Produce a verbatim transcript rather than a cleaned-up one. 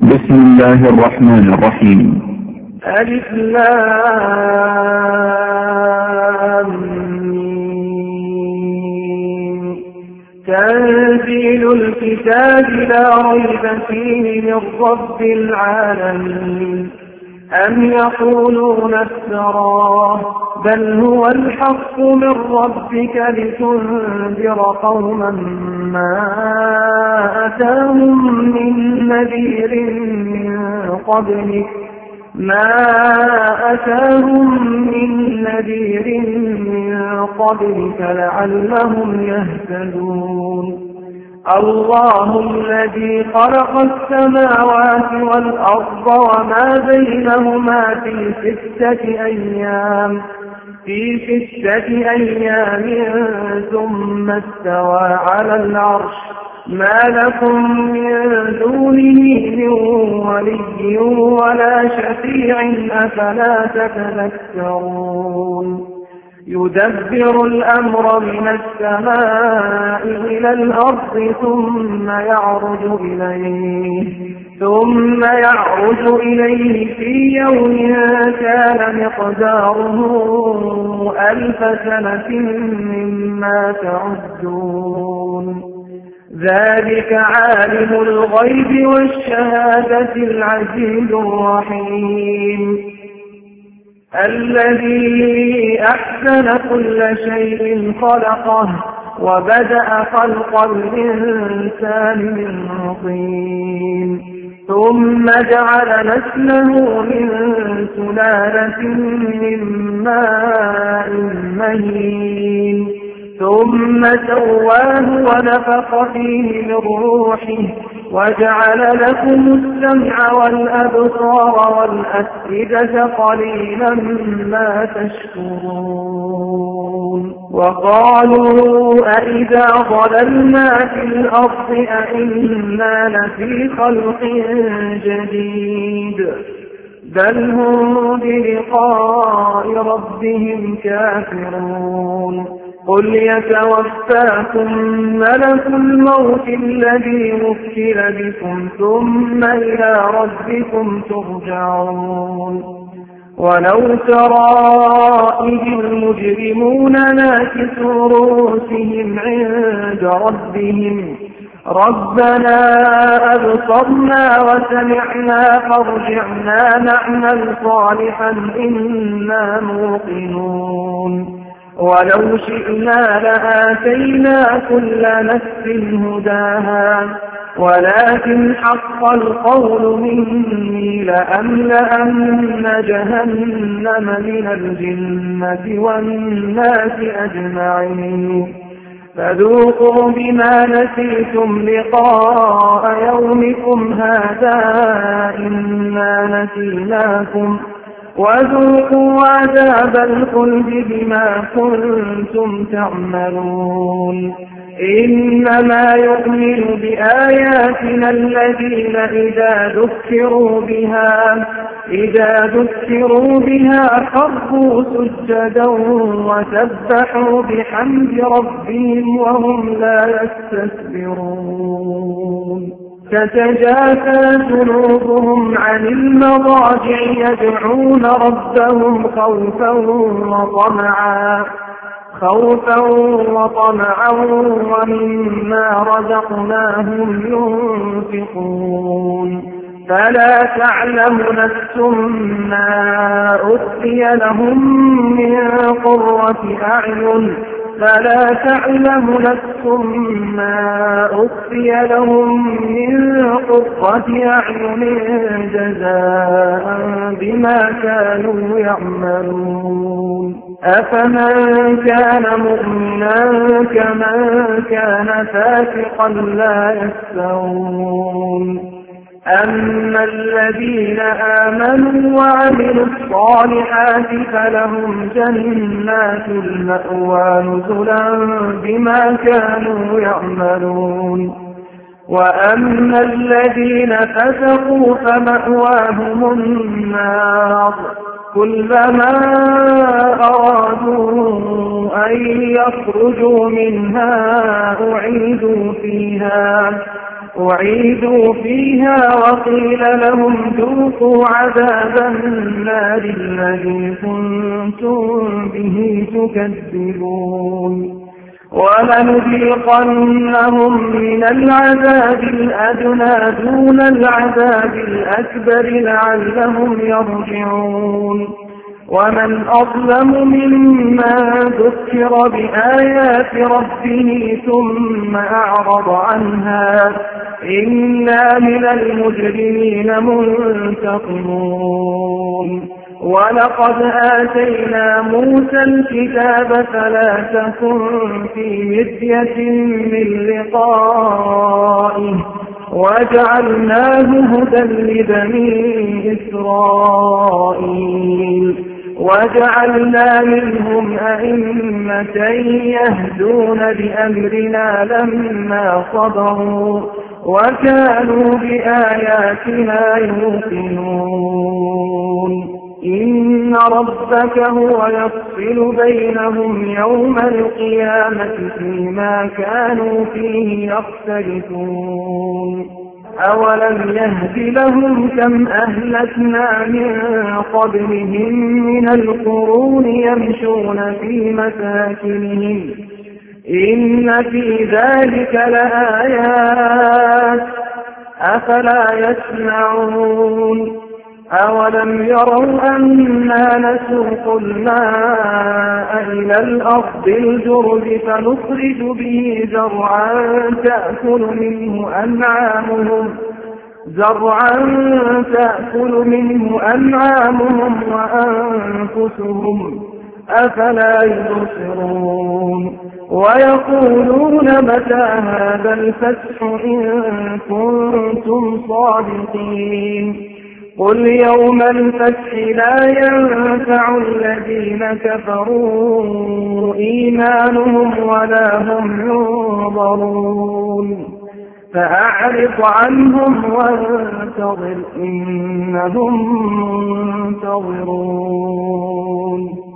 بسم الله الرحمن الرحيم. ألف لام ميم. تنزيل الكتاب لا ريب فيه من رب العالمين. أم يقولون افتراه بل هو الحق من ربك لتنذر قوما ما أتاهم من نذير من قبلك ما أتاهم من نذير من قبلك لعلهم يهتدون. الله الذي خلق السماوات والأرض وما بينهما في ستة أيام في ستة أيام ثم استوى على العرش ما لكم من دونه من ولي ولا شفيع أفلا تتذكرون. يدبر الأمر من السماء إلى الأرض ثم يعرج إليه ثم يعرج إليه في يوم كان مقداره ألف سنة مما تعدون. ذلك عالم الغيب والشهادة العزيز الرحيم الذي أحسن كل شيء خلقه وبدأ خلق الإنسان من طين ثم جعل نسله من سلالة من ماء مهين ثم سواه ونفخ فيه من روحه وجعل لكم السمع والأبصار والأفئدة قليلا ما تشكرون. وقالوا أئذا ضللنا في الأرض أئنا لفي خلق جديد بل هم بلقاء ربهم كافرون. قل يتوفاكم ملك الموت الذي وكل بكم ثم إلى ربكم ترجعون. ولو ترى إذ المجرمون ناكسوا رؤوسهم عند ربهم ربنا أبصرنا وسمعنا فارجعنا نعمل صالحا إنا موقنون. ولو شئنا لآتينا كل نفس هداها ولكن حق القول مني لأملأن جهنم من الجنة والناس أجمعين. فذوقوا بما نسيتم لقاء يومكم هذا إنا نسيناكم وذوقوا عذاب الخلد بما كنتم تعملون. إنما يؤمن بآياتنا الذين إذا ذكروا بها إذا ذكروا بها خروا سجدا وسبحوا بحمد ربهم وهم لا يستكبرون. تتجافى جنوبهم عن المضاجع يدعون ربهم خوفا وطمعا خوفا وطمعا ومما رزقناهم ينفقون. فلا تعلم نفس ما أخفي لهم من قرة أعين فلا تعلم نفس ما أخفي لهم من قرة أعين جزاء بما كانوا يعملون. أفمن كان مؤمنا كمن كان فاسقا لا يستوون. أما الذين آمنوا وعملوا الصالحات فلهم جنات المأوى نزلا بما كانوا يعملون. وأما الذين فسقوا فمأواهم النار كلما أرادوا أن يخرجوا منها أعيدوا فيها أعيدوا فيها وقيل لهم ذوقوا عذاب النار الذي كنتم به تكذبون ولنذيقنهم من العذاب الأدنى دون العذاب الأكبر لعلهم يرجعون ومن أظلم ممن ذكر بآيات ربه ثم أعرض عنها إنا من المجرمين منتقمون ولقد آتينا موسى الكتاب فلا تكن في مرية من لقائه وجعلناه هدى لبني إسرائيل وجعلنا منهم أئمة يهدون بأمرنا لما صبروا وكانوا بآياتنا يوقنون إن ربك هو يفصل بينهم يوم القيامة فيما كانوا فيه يختلفون أولم يهد لهم كم أهلكنا من قبلهم من القرون يمشون في مساكنهم إن في ذلك لآيات أفلا يسمعون أولم يروا أنا نسوق الماء إلى الأرض الجرز فنخرج به زرعا تأكل منه أنعامهم زرعا تأكل منه أنعامهم وأنفسهم أفلا يبصرون ويقولون متى هذا الفتح إن كنتم صادقين قل يوم الفتح لا ينفع الذين كفروا إيمانهم ولا هم ينظرون فأعرض عنهم وانتظر إنهم منتظرون